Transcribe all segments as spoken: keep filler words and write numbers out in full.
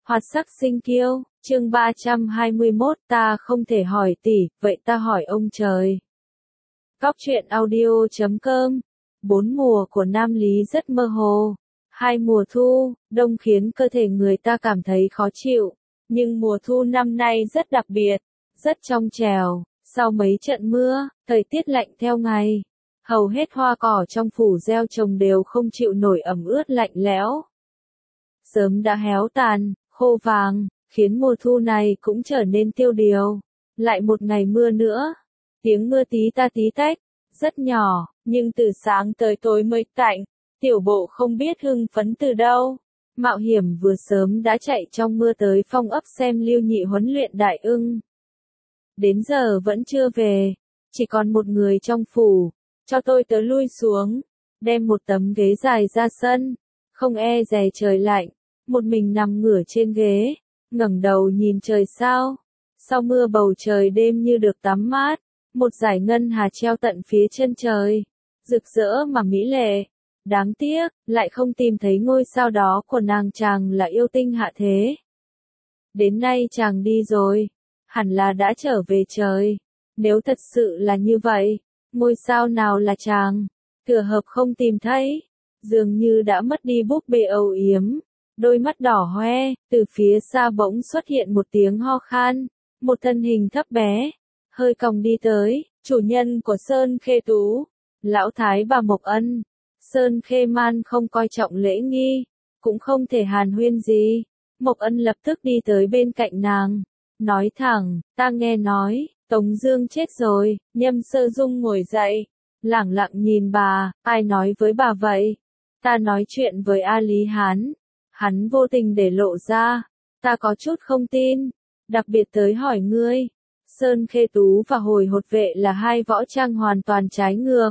Hoạt sắc sinh kiêu, chương ba trăm hai mươi mốt, ta không thể hỏi tỷ, vậy ta hỏi ông trời. Cóc truyện audio chấm com. Bốn mùa của Nam Lý rất mơ hồ. Hai mùa thu, đông khiến cơ thể người ta cảm thấy khó chịu. Nhưng mùa thu năm nay rất đặc biệt, rất trong trẻo. Sau mấy trận mưa, thời tiết lạnh theo ngày. Hầu hết hoa cỏ trong phủ gieo trồng đều không chịu nổi ẩm ướt lạnh lẽo. Sớm đã héo tàn, khô vàng, khiến mùa thu này cũng trở nên tiêu điều. Lại một ngày mưa nữa. Tiếng mưa tí ta tí tách, rất nhỏ, nhưng từ sáng tới tối mới tạnh. Tiểu bộ không biết hưng phấn từ đâu. Mạo hiểm vừa sớm đã chạy trong mưa tới phong ấp xem Lưu Nhị huấn luyện đại ưng. Đến giờ vẫn chưa về, chỉ còn một người trong phủ. Cho tôi tớ lui xuống, đem một tấm ghế dài ra sân, không e dè trời lạnh, một mình nằm ngửa trên ghế, ngẩng đầu nhìn trời sao. Sau mưa bầu trời đêm như được tắm mát, một dải ngân hà treo tận phía chân trời, rực rỡ mà mỹ lệ. Đáng tiếc, lại không tìm thấy ngôi sao đó của nàng chàng là yêu tinh hạ thế. Đến nay chàng đi rồi, hẳn là đã trở về trời. Nếu thật sự là như vậy, ngôi sao nào là chàng? Thừa hợp không tìm thấy, dường như đã mất đi búp bê âu yếm. Đôi mắt đỏ hoe, từ phía xa bỗng xuất hiện một tiếng ho khan, một thân hình thấp bé, hơi còng đi tới, chủ nhân của Sơn Khê Tú, lão thái bà Mộc Ân. Sơn Khê Man không coi trọng lễ nghi, cũng không thể hàn huyên gì. Mộc Ân lập tức đi tới bên cạnh nàng, nói thẳng, ta nghe nói, Tống Dương chết rồi. Nhâm Sơ Dung ngồi dậy, lẳng lặng nhìn bà, ai nói với bà vậy? Ta nói chuyện với A Lý Hán, hắn vô tình để lộ ra, ta có chút không tin, đặc biệt tới hỏi ngươi. Sơn Khê Tú và Hồi Hột Vệ là hai võ trang hoàn toàn trái ngược.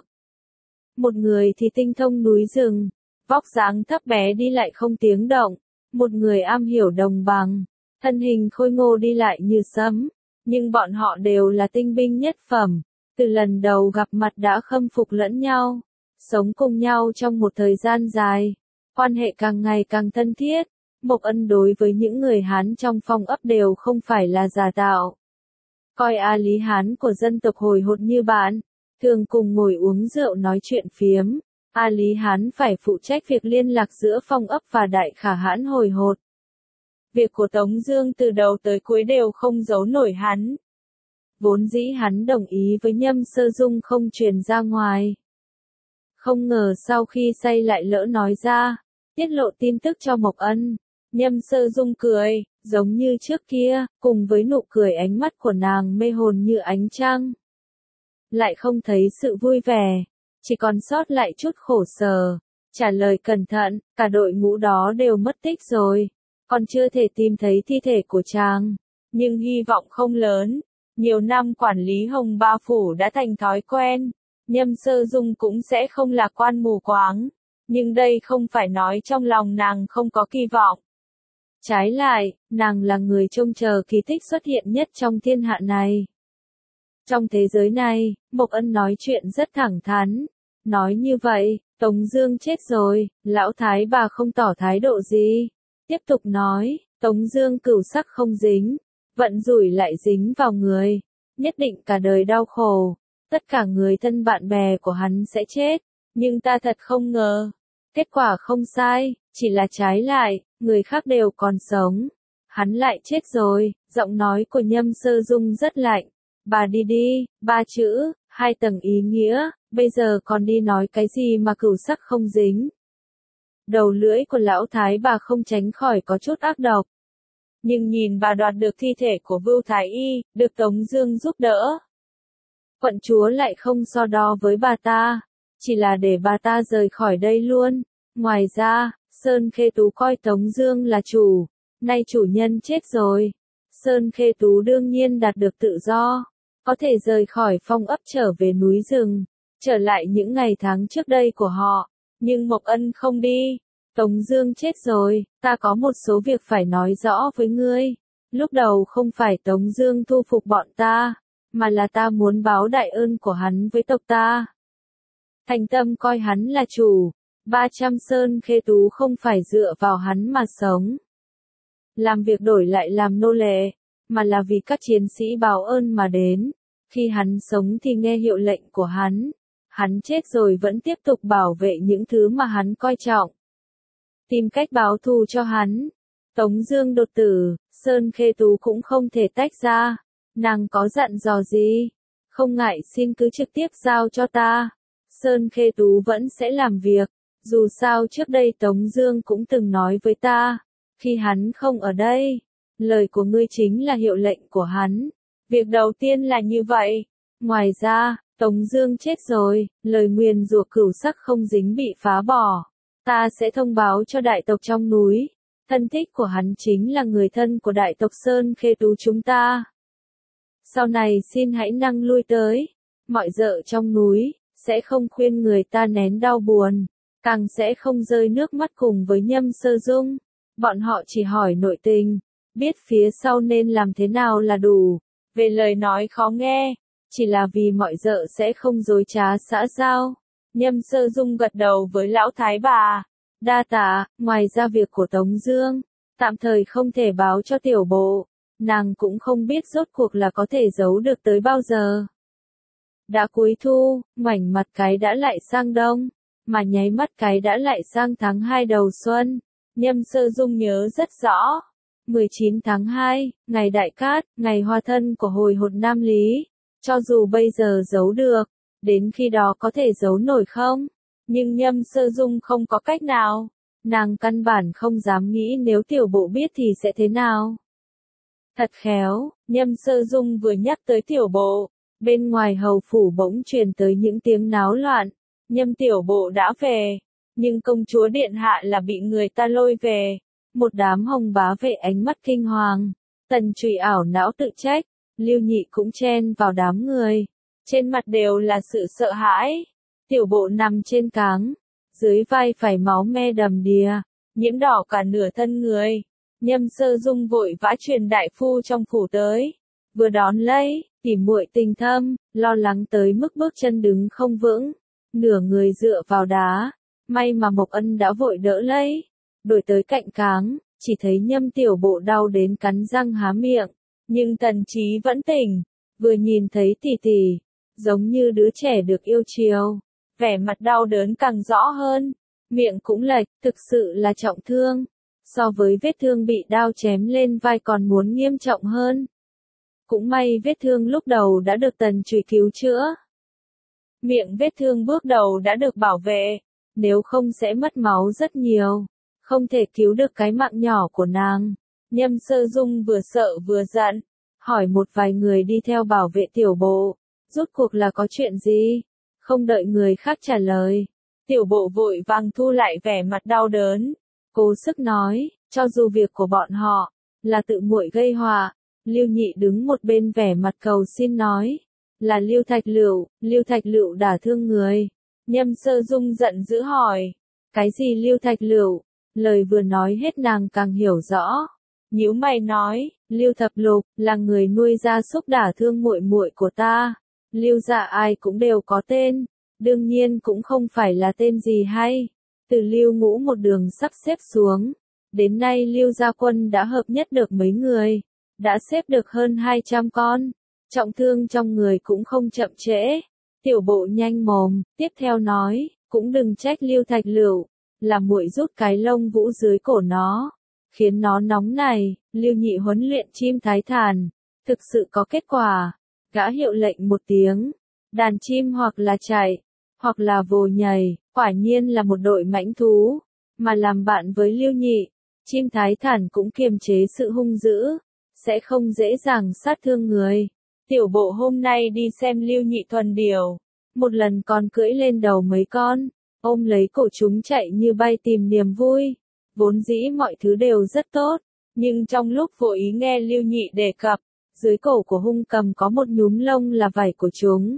Một người thì tinh thông núi rừng, vóc dáng thấp bé đi lại không tiếng động, một người am hiểu đồng bằng, thân hình khôi ngô đi lại như sấm, nhưng bọn họ đều là tinh binh nhất phẩm, từ lần đầu gặp mặt đã khâm phục lẫn nhau, sống cùng nhau trong một thời gian dài, quan hệ càng ngày càng thân thiết. Mộc Ân đối với những người Hán trong phong ấp đều không phải là giả tạo. Coi A Lý Hán của dân tộc Hồi Hột như bạn, thường cùng ngồi uống rượu nói chuyện phiếm. A Lý Hán phải phụ trách việc liên lạc giữa phong ấp và đại khả hãn Hồi Hột. Việc của Tống Dương từ đầu tới cuối đều không giấu nổi hắn. Vốn dĩ hắn đồng ý với Nhâm Sơ Dung không truyền ra ngoài. Không ngờ sau khi say lại lỡ nói ra, tiết lộ tin tức cho Mộc Ân. Nhâm Sơ Dung cười, giống như trước kia, cùng với nụ cười ánh mắt của nàng mê hồn như ánh trăng. Lại không thấy sự vui vẻ, chỉ còn sót lại chút khổ sở. Trả lời cẩn thận, cả đội ngũ đó đều mất tích rồi, còn chưa thể tìm thấy thi thể của chàng. Nhưng hy vọng không lớn, nhiều năm quản lý Hồng Ba Phủ đã thành thói quen, Nhâm Sơ Dung cũng sẽ không lạc quan mù quáng. Nhưng đây không phải nói trong lòng nàng không có kỳ vọng. Trái lại, nàng là người trông chờ kỳ tích xuất hiện nhất trong thiên hạ này. Trong thế giới này, Mộc Ân nói chuyện rất thẳng thắn. Nói như vậy, Tống Dương chết rồi, lão thái bà không tỏ thái độ gì. Tiếp tục nói, Tống Dương cửu sắc không dính, vận rủi lại dính vào người, nhất định cả đời đau khổ. Tất cả người thân bạn bè của hắn sẽ chết, nhưng ta thật không ngờ. Kết quả không sai, chỉ là trái lại, người khác đều còn sống. Hắn lại chết rồi. Giọng nói của Nhâm Sơ Dung rất lạnh. Bà đi đi, ba chữ, hai tầng ý nghĩa, bây giờ còn đi nói cái gì mà cửu sắc không dính. Đầu lưỡi của lão thái bà không tránh khỏi có chút ác độc. Nhưng nhìn bà đoạt được thi thể của Vưu Thái Y, được Tống Dương giúp đỡ. Quận chúa lại không so đo với bà ta, chỉ là để bà ta rời khỏi đây luôn. Ngoài ra, Sơn Khê Tú coi Tống Dương là chủ, nay chủ nhân chết rồi. Sơn Khê Tú đương nhiên đạt được tự do, có thể rời khỏi phong ấp trở về núi rừng, trở lại những ngày tháng trước đây của họ. Nhưng Mộc Ân không đi. Tống Dương chết rồi, ta có một số việc phải nói rõ với ngươi. Lúc đầu không phải Tống Dương thu phục bọn ta, mà là ta muốn báo đại ơn của hắn với tộc ta. Thành tâm coi hắn là chủ. ba trăm Sơn Khê Tú không phải dựa vào hắn mà sống. làm việc đổi lại làm nô lệ, mà là vì các chiến sĩ báo ơn mà đến. Khi hắn sống thì nghe hiệu lệnh của hắn, hắn chết rồi vẫn tiếp tục bảo vệ những thứ mà hắn coi trọng. Tìm cách báo thù cho hắn. Tống Dương đột tử, Sơn Khê Tú cũng không thể tách ra. Nàng có dặn dò gì? Không ngại xin cứ trực tiếp giao cho ta. Sơn Khê Tú vẫn sẽ làm việc. Dù sao trước đây Tống Dương cũng từng nói với ta, khi hắn không ở đây, lời của ngươi chính là hiệu lệnh của hắn. Việc đầu tiên là như vậy. Ngoài ra, Tống Dương chết rồi, lời nguyền rủa cửu sắc không dính bị phá bỏ. Ta sẽ thông báo cho đại tộc trong núi. Thân thích của hắn chính là người thân của đại tộc Sơn Khê Tú chúng ta. Sau này xin hãy năng lui tới. Mọi vợ trong núi sẽ không khuyên người ta nén đau buồn, càng sẽ không rơi nước mắt cùng với Nhâm Sơ Dung. Bọn họ chỉ hỏi nội tình, biết phía sau nên làm thế nào là đủ. Về lời nói khó nghe, chỉ là vì mọi vợ sẽ không dối trá xã giao. Nhâm Sơ Dung gật đầu với lão thái bà. Đa tạ, ngoài ra việc của Tống Dương, tạm thời không thể báo cho tiểu bộ. Nàng cũng không biết rốt cuộc là có thể giấu được tới bao giờ. Đã cuối thu, ngoảnh mặt cái đã lại sang đông, mà nháy mắt cái đã lại sang tháng hai đầu xuân. Nhâm Sơ Dung nhớ rất rõ. mười chín tháng hai, ngày đại cát, ngày hoa thân của hồi hột Nam Lý. Cho dù bây giờ giấu được, đến khi đó có thể giấu nổi không? Nhưng Nhâm Sơ Dung không có cách nào. Nàng căn bản không dám nghĩ nếu tiểu bộ biết thì sẽ thế nào. Thật khéo, Nhâm Sơ Dung vừa nhắc tới tiểu bộ, bên ngoài hầu phủ bỗng truyền tới những tiếng náo loạn. Nhâm tiểu bộ đã về, nhưng công chúa điện hạ là bị người ta lôi về. Một đám hồng bá vệ ánh mắt kinh hoàng. Tần Trụy ảo não tự trách, Lưu Nhị cũng chen vào đám người. Trên mặt đều là sự sợ hãi. Tiểu bộ nằm trên cáng, dưới vai phải máu me đầm đìa, nhiễm đỏ cả nửa thân người. Nhâm Sơ Dung vội vã truyền đại phu trong phủ tới, vừa đón lấy, tỉ muội tình thâm, lo lắng tới mức bước chân đứng không vững, nửa người dựa vào đá. May mà Mộc Ân đã vội đỡ lấy, đổi tới cạnh cáng, chỉ thấy Nhâm tiểu bộ đau đến cắn răng há miệng, nhưng Tần Trí vẫn tỉnh, vừa nhìn thấy tỷ tỷ, giống như đứa trẻ được yêu chiều, vẻ mặt đau đớn càng rõ hơn, miệng cũng lệch, thực sự là trọng thương, so với vết thương bị đao chém lên vai còn muốn nghiêm trọng hơn. Cũng may vết thương lúc đầu đã được Tần Trụy cứu chữa. Miệng vết thương bước đầu đã được bảo vệ, nếu không sẽ mất máu rất nhiều, không thể cứu được cái mạng nhỏ của nàng. Nhâm Sơ Dung vừa sợ vừa giận, hỏi một vài người đi theo bảo vệ tiểu bộ, rốt cuộc là có chuyện gì? Không đợi người khác trả lời, tiểu bộ vội vàng thu lại vẻ mặt đau đớn, cố sức nói, cho dù việc của bọn họ là tự muội gây họa. Lưu Nhị đứng một bên vẻ mặt cầu xin nói, là Lưu Thạch Lựu, Lưu Thạch Lựu đả thương người. Nhâm Sơ Dung giận dữ hỏi, cái gì Lưu Thạch Lựu? Lời vừa nói hết nàng càng hiểu rõ. Nhíu mày nói, Lưu Thập Lục là người nuôi gia súc đả thương muội muội của ta. Lưu gia ai cũng đều có tên, đương nhiên cũng không phải là tên gì hay. Từ Lưu Ngũ một đường sắp xếp xuống, đến nay Lưu gia quân đã hợp nhất được mấy người, đã xếp được hơn hai trăm con, trọng thương trong người cũng không chậm trễ. Tiểu bộ nhanh mồm, tiếp theo nói, cũng đừng trách Lưu Thạch Lựu, là muội rút cái lông vũ dưới cổ nó, khiến nó nóng này. Lưu Nhị huấn luyện chim thái thản, thực sự có kết quả. Gã hiệu lệnh một tiếng, đàn chim hoặc là chạy, hoặc là vồ nhảy, quả nhiên là một đội mãnh thú, mà làm bạn với Lưu Nhị, chim thái thản cũng kiềm chế sự hung dữ, sẽ không dễ dàng sát thương người. Tiểu bộ hôm nay đi xem Lưu Nhị thuần điều, một lần còn cưỡi lên đầu mấy con, ôm lấy cổ chúng chạy như bay tìm niềm vui. Vốn dĩ mọi thứ đều rất tốt, nhưng trong lúc vô ý nghe Lưu Nhị đề cập, dưới cổ của hung cầm có một nhúm lông là vảy của chúng.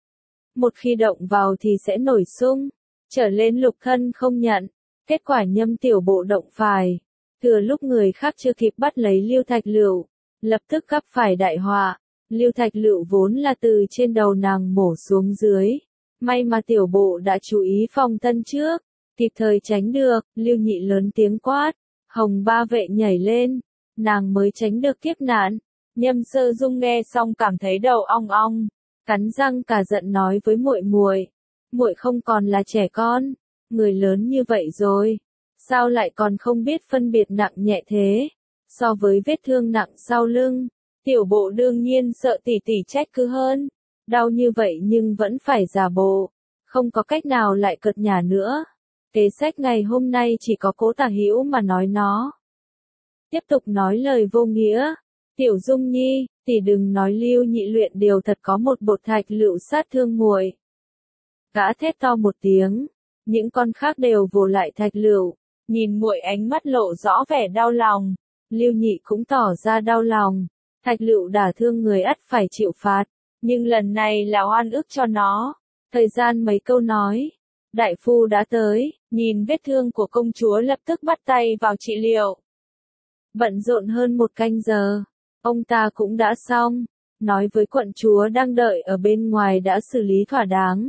Một khi động vào thì sẽ nổi sung, trở lên lục thân không nhận. Kết quả Nhâm tiểu bộ động phải, thừa lúc người khác chưa kịp bắt lấy Lưu Thạch Lựu, lập tức gặp phải đại họa. Lưu Thạch Lựu vốn là từ trên đầu nàng mổ xuống dưới, may mà tiểu bộ đã chú ý phòng thân trước, kịp thời tránh được. Lưu Nhị lớn tiếng quát, hồng ba vệ nhảy lên, nàng mới tránh được kiếp nạn. Nhâm Sơ Dung nghe xong cảm thấy đầu ong ong, cắn răng cả giận nói với muội muội, muội không còn là trẻ con, người lớn như vậy rồi, sao lại còn không biết phân biệt nặng nhẹ thế? So với vết thương nặng sau lưng, tiểu bộ đương nhiên sợ tỷ tỷ trách cứ hơn, đau như vậy nhưng vẫn phải giả bộ, không có cách nào lại cợt nhả nữa. Kế sách ngày hôm nay chỉ có Cố Tả Hữu mà nói nó. Tiếp tục nói lời vô nghĩa, Tiểu Dung Nhi, tỷ đừng nói Lưu Nhị luyện điều thật có một bột thạch lựu sát thương muội. Gã thét to một tiếng, những con khác đều vồ lại thạch lựu, nhìn muội ánh mắt lộ rõ vẻ đau lòng. Lưu Nhị cũng tỏ ra đau lòng, thạch lựu đả thương người ắt phải chịu phạt, nhưng lần này là oan ức cho nó. Thời gian mấy câu nói, đại phu đã tới, nhìn vết thương của công chúa lập tức bắt tay vào trị liệu. Bận rộn hơn một canh giờ, ông ta cũng đã xong, nói với quận chúa đang đợi ở bên ngoài đã xử lý thỏa đáng.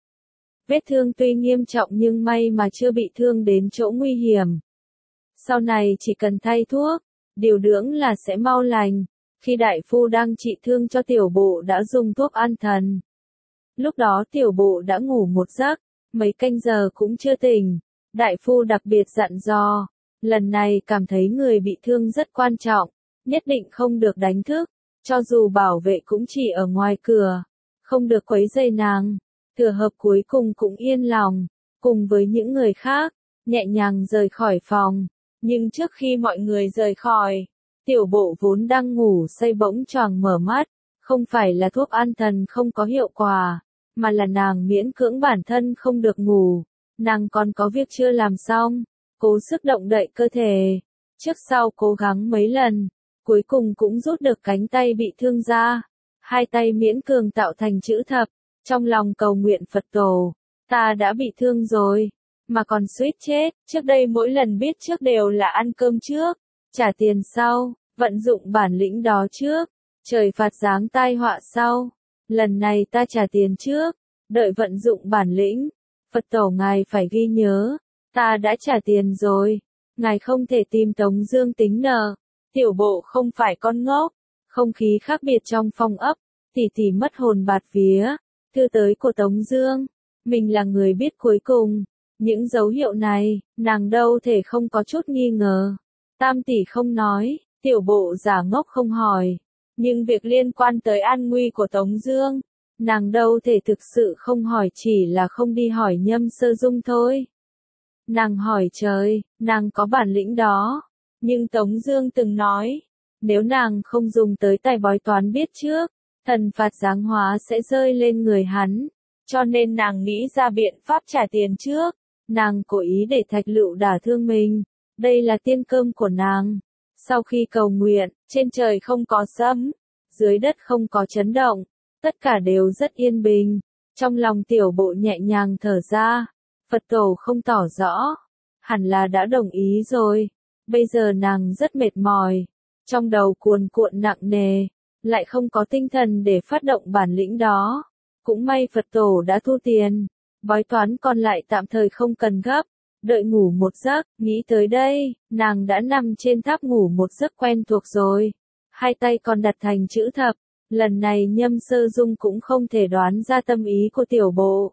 Vết thương tuy nghiêm trọng nhưng may mà chưa bị thương đến chỗ nguy hiểm. Sau này chỉ cần thay thuốc, điều dưỡng là sẽ mau lành. Khi đại phu đang trị thương cho tiểu bộ đã dùng thuốc an thần. Lúc đó tiểu bộ đã ngủ một giấc, mấy canh giờ cũng chưa tỉnh. Đại phu đặc biệt dặn dò, lần này cảm thấy người bị thương rất quan trọng, nhất định không được đánh thức, cho dù bảo vệ cũng chỉ ở ngoài cửa, không được quấy rầy nàng. Thừa Hợp cuối cùng cũng yên lòng, cùng với những người khác, nhẹ nhàng rời khỏi phòng. Nhưng trước khi mọi người rời khỏi, tiểu bộ vốn đang ngủ say bỗng choàng mở mắt, không phải là thuốc an thần không có hiệu quả, mà là nàng miễn cưỡng bản thân không được ngủ, nàng còn có việc chưa làm xong, cố sức động đậy cơ thể, trước sau cố gắng mấy lần, cuối cùng cũng rút được cánh tay bị thương ra, hai tay miễn cường tạo thành chữ thập, trong lòng cầu nguyện Phật tổ, ta đã bị thương rồi, mà còn suýt chết, trước đây mỗi lần biết trước đều là ăn cơm trước, trả tiền sau, vận dụng bản lĩnh đó trước, trời phạt giáng tai họa sau, lần này ta trả tiền trước, đợi vận dụng bản lĩnh, Phật tổ ngài phải ghi nhớ, ta đã trả tiền rồi, ngài không thể tìm Tống Dương tính nợ, tiểu bộ không phải con ngốc, không khí khác biệt trong phòng ấp, tỷ tỷ mất hồn bạt vía, thư tới của Tống Dương, mình là người biết cuối cùng. Những dấu hiệu này, nàng đâu thể không có chút nghi ngờ. Tam tỷ không nói, tiểu bộ giả ngốc không hỏi. Nhưng việc liên quan tới an nguy của Tống Dương, nàng đâu thể thực sự không hỏi, chỉ là không đi hỏi Nhâm Sơ Dung thôi. Nàng hỏi trời, nàng có bản lĩnh đó. Nhưng Tống Dương từng nói, nếu nàng không dùng tới tài bói toán biết trước, thần phạt giáng hóa sẽ rơi lên người hắn. Cho nên nàng nghĩ ra biện pháp trả tiền trước. Nàng cố ý để thạch lựu đả thương mình, đây là tiên cơm của nàng. Sau khi cầu nguyện, trên trời không có sấm, dưới đất không có chấn động, tất cả đều rất yên bình. Trong lòng tiểu bộ nhẹ nhàng thở ra, Phật tổ không tỏ rõ, hẳn là đã đồng ý rồi. Bây giờ nàng rất mệt mỏi, trong đầu cuồn cuộn nặng nề, lại không có tinh thần để phát động bản lĩnh đó. Cũng may Phật tổ đã thu tiền. Bói toán còn lại tạm thời không cần gấp, đợi ngủ một giấc, nghĩ tới đây, nàng đã nằm trên tháp ngủ một giấc quen thuộc rồi, hai tay còn đặt thành chữ thập, lần này Nhâm Sơ Dung cũng không thể đoán ra tâm ý của tiểu bộ.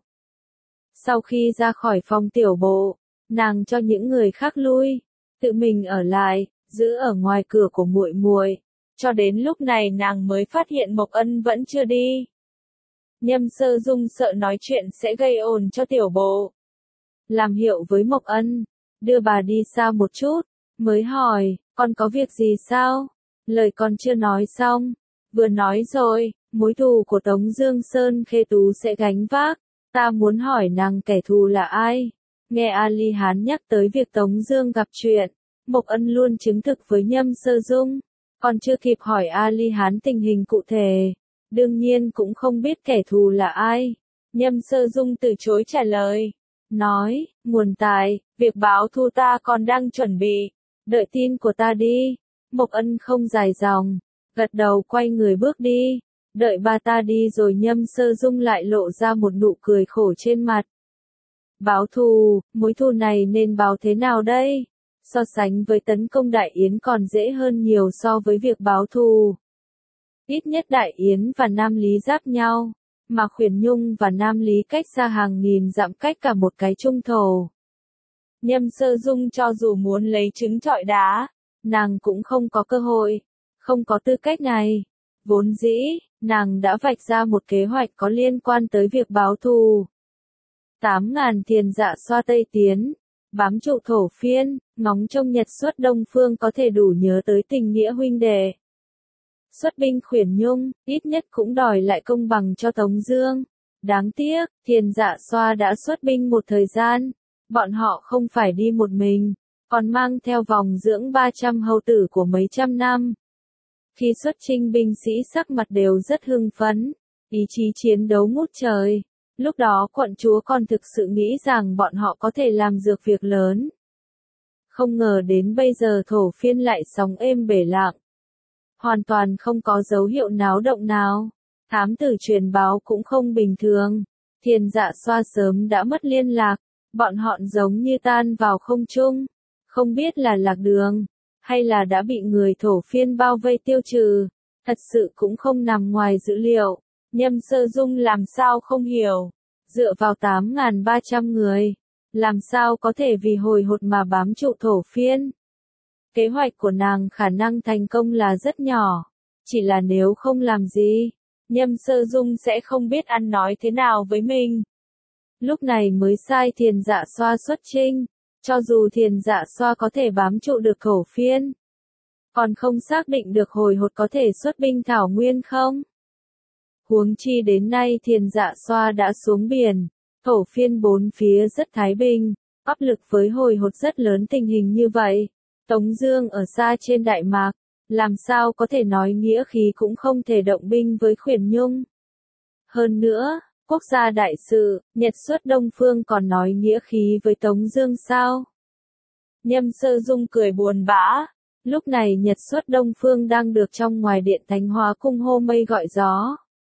Sau khi ra khỏi phòng tiểu bộ, nàng cho những người khác lui, tự mình ở lại, giữ ở ngoài cửa của muội muội, cho đến lúc này nàng mới phát hiện Mộc Ân vẫn chưa đi. Nhâm Sơ Dung sợ nói chuyện sẽ gây ồn cho tiểu bộ. Làm hiệu với Mộc Ân, đưa bà đi xa một chút, mới hỏi, con có việc gì sao? Lời con chưa nói xong, vừa nói rồi, mối thù của Tống Dương Sơn Khê Tú sẽ gánh vác, ta muốn hỏi nàng kẻ thù là ai? Nghe Ali Hán nhắc tới việc Tống Dương gặp chuyện, Mộc Ân luôn chứng thực với Nhâm Sơ Dung, còn chưa kịp hỏi Ali Hán tình hình cụ thể. Đương nhiên cũng không biết kẻ thù là ai. Nhâm Sơ Dung từ chối trả lời. Nói, nguồn tài, việc báo thù ta còn đang chuẩn bị. Đợi tin của ta đi. Mộc Ân không dài dòng. Gật đầu quay người bước đi. Đợi ba ta đi rồi Nhâm Sơ Dung lại lộ ra một nụ cười khổ trên mặt. Báo thù, mối thù này nên báo thế nào đây? so sánh với tấn công Đại Yến còn dễ hơn nhiều so với việc báo thù. Ít nhất Đại Yến và Nam Lý giáp nhau, mà Khuyển Nhung và Nam Lý cách xa hàng nghìn dặm, cách cả một cái trung thổ. Nhâm Sơ Dung cho dù muốn lấy trứng trọi đá, nàng cũng không có cơ hội, không có tư cách này. Vốn dĩ, nàng đã vạch ra một kế hoạch có liên quan tới việc báo thù. Tám ngàn thiền dạ xoa Tây tiến, bám trụ thổ phiên, ngóng trông Nhật xuất Đông Phương có thể đủ nhớ tới tình nghĩa huynh đệ. Xuất binh Khuyển Nhung, ít nhất cũng đòi lại công bằng cho Tống Dương. Đáng tiếc, thiền dạ xoa đã xuất binh một thời gian, bọn họ không phải đi một mình, còn mang theo vòng dưỡng ba trăm hầu tử của mấy trăm năm. Khi xuất chinh binh sĩ sắc mặt đều rất hưng phấn, ý chí chiến đấu ngút trời. Lúc đó quận chúa còn thực sự nghĩ rằng bọn họ có thể làm được việc lớn. Không ngờ đến bây giờ thổ phiên lại sóng êm bể lặng. Hoàn toàn không có dấu hiệu náo động nào. Thám tử truyền báo cũng không bình thường. Thiền dạ xoa sớm đã mất liên lạc. Bọn họ giống như tan vào không trung. Không biết là lạc đường, hay là đã bị người thổ phiên bao vây tiêu trừ. Thật sự cũng không nằm ngoài dữ liệu. Nhâm Sơ Dung làm sao không hiểu. Dựa vào tám nghìn ba trăm người, làm sao có thể vì hồi hột mà bám trụ thổ phiên. Kế hoạch của nàng khả năng thành công là rất nhỏ. Chỉ là nếu không làm gì, Nhâm Sơ Dung sẽ không biết ăn nói thế nào với mình. Lúc này mới sai thiền dạ xoa xuất chinh. Cho dù thiền dạ xoa có thể bám trụ được thổ phiên, còn không xác định được hồi hột có thể xuất binh thảo nguyên không. Huống chi đến nay thiền dạ xoa đã xuống biển, thổ phiên bốn phía rất thái bình, áp lực với hồi hột rất lớn. Tình hình như vậy, Tống Dương ở xa trên Đại Mạc, làm sao có thể nói nghĩa khí cũng không thể động binh với Khuyển Nhung. Hơn nữa, quốc gia đại sự, Nhật xuất Đông Phương còn nói nghĩa khí với Tống Dương sao? Nhâm Sơ Dung cười buồn bã. Lúc này Nhật xuất Đông Phương đang được trong ngoài điện Thánh Hóa Cung hô mây gọi gió.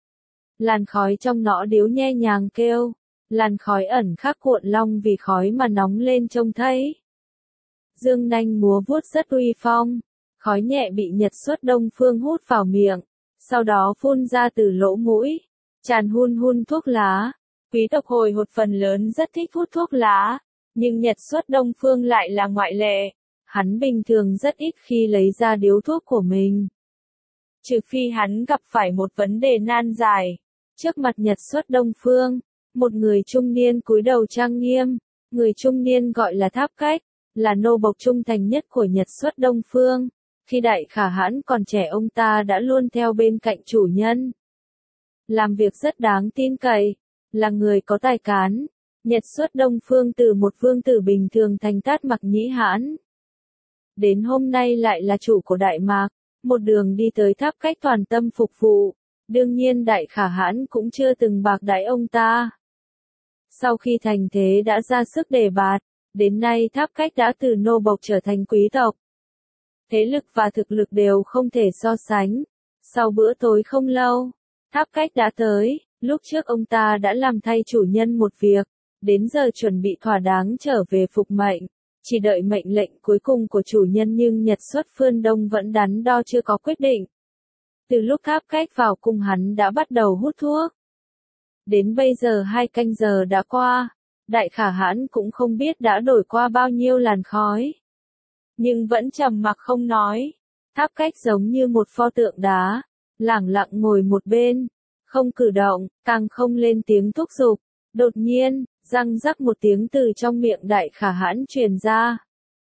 Làn khói trong nõ điếu nhe nhàng kêu, làn khói ẩn khắc cuộn long vì khói mà nóng lên trông thấy. Dương nanh múa vuốt rất uy phong, khói nhẹ bị Nhật xuất Đông Phương hút vào miệng, sau đó phun ra từ lỗ mũi, tràn hun hun thuốc lá. Quý tộc hồi hột phần lớn rất thích hút thuốc lá, nhưng Nhật xuất Đông Phương lại là ngoại lệ. Hắn bình thường rất ít khi lấy ra điếu thuốc của mình. Trừ phi hắn gặp phải một vấn đề nan giải. Trước mặt Nhật xuất Đông Phương, một người trung niên cúi đầu trang nghiêm, người trung niên gọi là Tháp Cách, là nô bộc trung thành nhất của Nhật xuất Đông Phương. Khi Đại Khả Hãn còn trẻ ông ta đã luôn theo bên cạnh chủ nhân. Làm việc rất đáng tin cậy, là người có tài cán. Nhật xuất Đông Phương từ một vương tử bình thường thành Tát Mặc Nhĩ Hãn. Đến hôm nay lại là chủ của Đại Mạc, một đường đi tới Tháp Cách toàn tâm phục vụ. Đương nhiên Đại Khả Hãn cũng chưa từng bạc đãi ông ta. Sau khi thành thế đã ra sức đề bạt, đến nay Tháp Cách đã từ nô bộc trở thành quý tộc. Thế lực và thực lực đều không thể so sánh. Sau bữa tối không lâu, Tháp Cách đã tới. Lúc trước ông ta đã làm thay chủ nhân một việc, đến giờ chuẩn bị thỏa đáng trở về phục mệnh, chỉ đợi mệnh lệnh cuối cùng của chủ nhân, nhưng Nhật xuất Phương Đông vẫn đắn đo chưa có quyết định. Từ lúc Tháp Cách vào cung hắn đã bắt đầu hút thuốc. Đến bây giờ hai canh giờ đã qua, Đại Khả Hãn cũng không biết đã đổi qua bao nhiêu làn khói. Nhưng vẫn trầm mặc không nói. Tháp Cách giống như một pho tượng đá, lẳng lặng ngồi một bên, không cử động, càng không lên tiếng thúc giục. Đột nhiên, răng rắc một tiếng từ trong miệng Đại Khả Hãn truyền ra.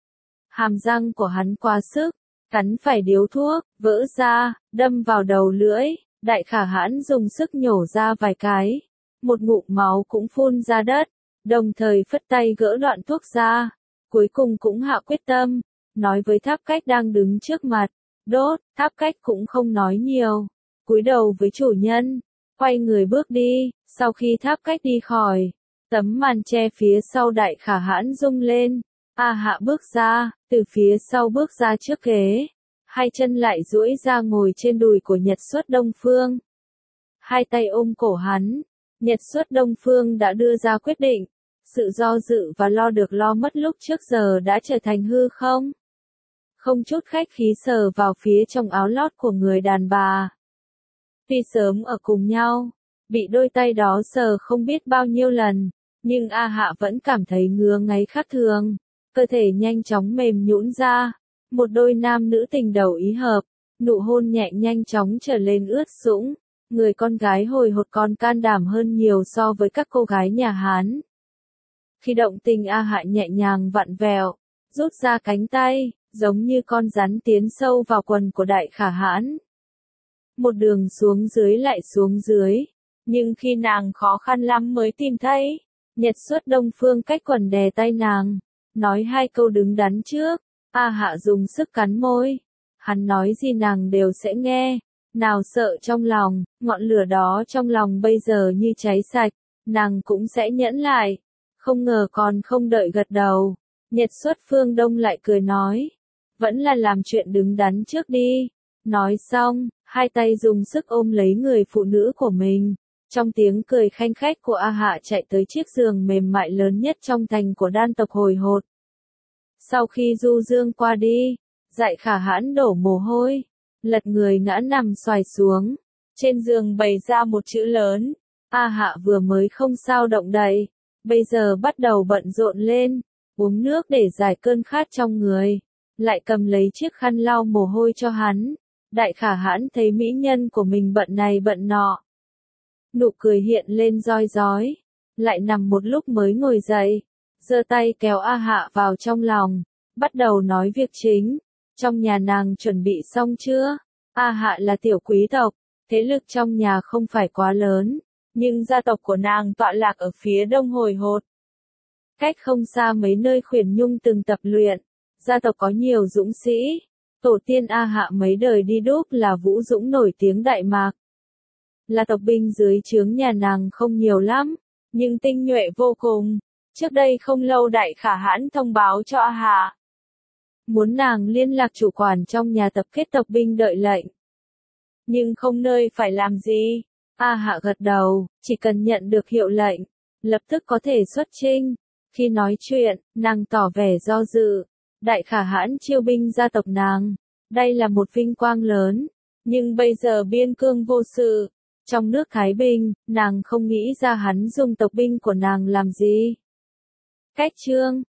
Hàm răng của hắn quá sức, cắn phải điếu thuốc, vỡ ra, đâm vào đầu lưỡi. Đại Khả Hãn dùng sức nhổ ra vài cái, một ngụm máu cũng phun ra đất, đồng thời phất tay gỡ đoạn thuốc ra. Cuối cùng cũng hạ quyết tâm, nói với Tháp Cách đang đứng trước mặt. Đốt. Tháp Cách cũng không nói nhiều, cúi đầu với chủ nhân, quay người bước đi. Sau khi Tháp Cách đi khỏi, tấm màn che phía sau Đại Khả Hãn rung lên. A Hạ bước ra, từ phía sau bước ra trước ghế, hai chân lại duỗi ra ngồi trên đùi của Nhật xuất Đông Phương. Hai tay ôm cổ hắn. Nhật xuất Đông Phương đã đưa ra quyết định, Sự do dự và lo được lo mất lúc trước giờ đã trở thành hư không? Không chút khách khí sờ vào phía trong áo lót của người đàn bà. Tuy sớm ở cùng nhau, bị đôi tay đó sờ không biết bao nhiêu lần, nhưng A Hạ vẫn cảm thấy ngứa ngáy khác thường, cơ thể nhanh chóng mềm nhũn ra, một đôi nam nữ tình đầu ý hợp, nụ hôn nhẹ nhanh chóng trở lên ướt sũng, người con gái hồi hộp còn can đảm hơn nhiều so với các cô gái nhà Hán. Khi động tình A Hạ nhẹ nhàng vặn vẹo, rút ra cánh tay, giống như con rắn tiến sâu vào quần của Đại Khả Hãn. Một đường xuống dưới lại xuống dưới, nhưng khi nàng khó khăn lắm mới tìm thấy, Nhật Xuất Đông Phương cách quần đè tay nàng, nói hai câu đứng đắn trước, A Hạ dùng sức cắn môi. Hắn nói gì nàng đều sẽ nghe, nào sợ trong lòng, ngọn lửa đó trong lòng bây giờ như cháy sạch, nàng cũng sẽ nhẫn lại. Không ngờ còn không đợi gật đầu, Nhật Xuất Phương Đông lại cười nói, vẫn là làm chuyện đứng đắn trước đi. Nói xong, hai tay dùng sức ôm lấy người phụ nữ của mình. Trong tiếng cười khanh khách của A Hạ chạy tới chiếc giường mềm mại lớn nhất trong thành của đan tộc hồi hột. Sau khi du dương qua đi, Đại Khả Hãn đổ mồ hôi, lật người ngã nằm xoài xuống. Trên giường bày ra một chữ lớn, A Hạ vừa mới không sao động đậy, bây giờ bắt đầu bận rộn lên, uống nước để giải cơn khát trong người, lại cầm lấy chiếc khăn lau mồ hôi cho hắn. Đại Khả Hãn thấy mỹ nhân của mình bận này bận nọ. Nụ cười hiện lên rói rói, lại nằm một lúc mới ngồi dậy, giơ tay kéo A Hạ vào trong lòng, bắt đầu nói việc chính. Trong nhà nàng chuẩn bị xong chưa? A Hạ là tiểu quý tộc, thế lực trong nhà không phải quá lớn, nhưng gia tộc của nàng tọa lạc ở phía đông hồi hột. Cách không xa mấy nơi Khuyển Nhung từng tập luyện, gia tộc có nhiều dũng sĩ. Tổ tiên A Hạ mấy đời đi đúc là vũ dũng nổi tiếng Đại Mạc. Là tộc binh dưới trướng nhà nàng không nhiều lắm, nhưng tinh nhuệ vô cùng. Trước đây không lâu Đại Khả Hãn thông báo cho A Hạ, muốn nàng liên lạc chủ quản trong nhà tập kết tộc binh đợi lệnh. Nhưng không nơi phải làm gì. A Hạ gật đầu, chỉ cần nhận được hiệu lệnh, lập tức có thể xuất chinh. Khi nói chuyện, nàng tỏ vẻ do dự. Đại Khả Hãn chiêu binh gia tộc nàng, đây là một vinh quang lớn, nhưng bây giờ biên cương vô sự, trong nước Thái Bình, nàng không nghĩ ra hắn dùng tộc binh của nàng làm gì. Cách chương